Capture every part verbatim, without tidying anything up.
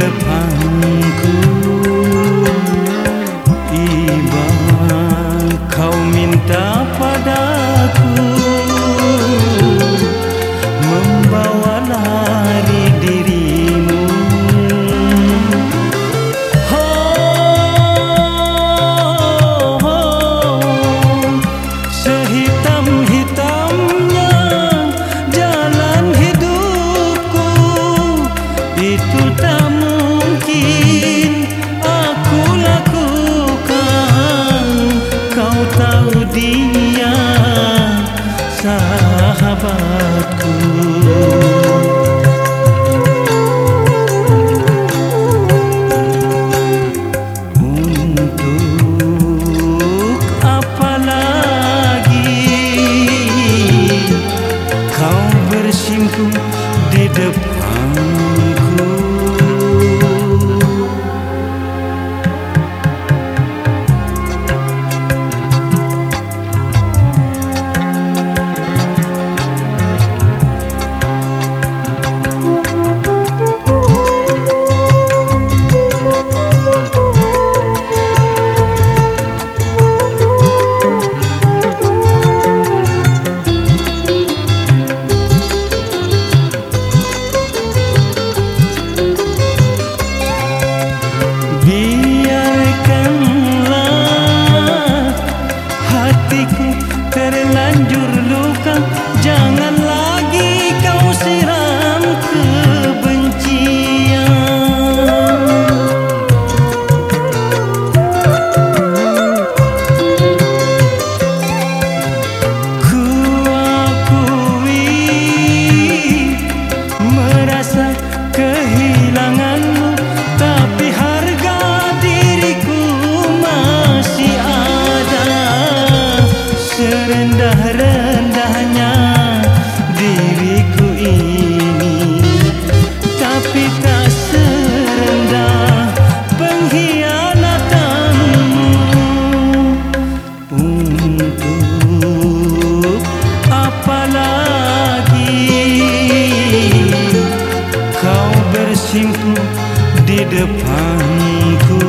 depanku. Iba kau minta padaku membawa lari dirimu. Oh, oh, sehitam-hitamnya jalan hidupku, itu tak mungkin aku lakukan. Kau tahu dia sahabatku. Untuk apa lagi kau bersimpu di depanku? Biarkanlah hatiku terlanjur luka, jangan lagi kau siram kebencian. Ku akui merasa kehilanganmu, tapi harga diriku masih ada. Serendah-rendahnya diriku ini, tapi tak serendah pengkhianatanmu. Untuk apa lagi kau bersimpu di depanku?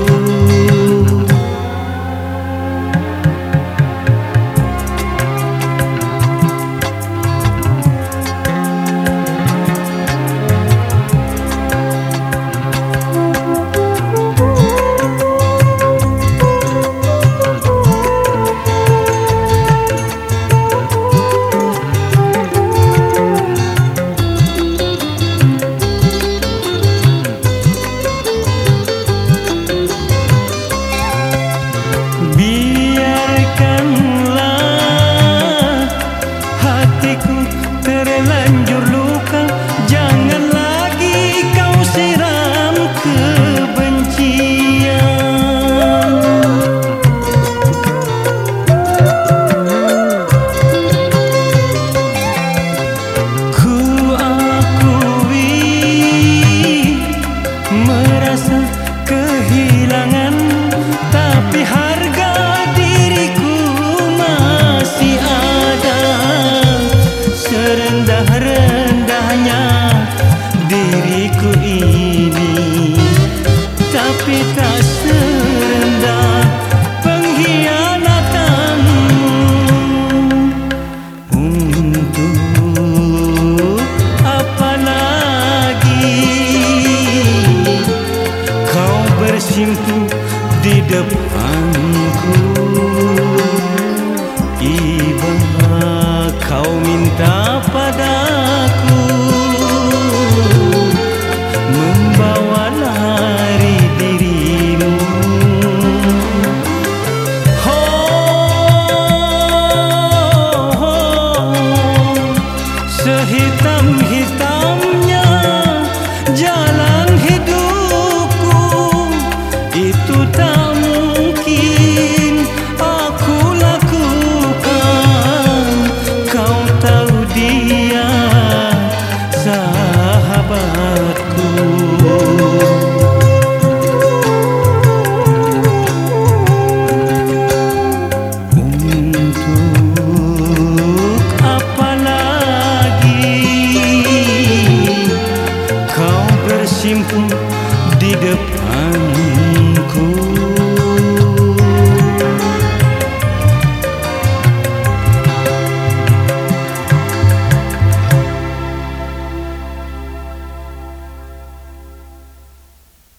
Biarkanlah hatiku terlanjur luka, jangan lagi kau siram kebencian. Ku akui merasa kehilanganmu, tapi harga diriku masih ada. Serendah-rendahnya diriku ini, tapi tak serendah pengkhianatanmu. Untuk apa lagi kau bersimpu di depanku? Iba kau minta apa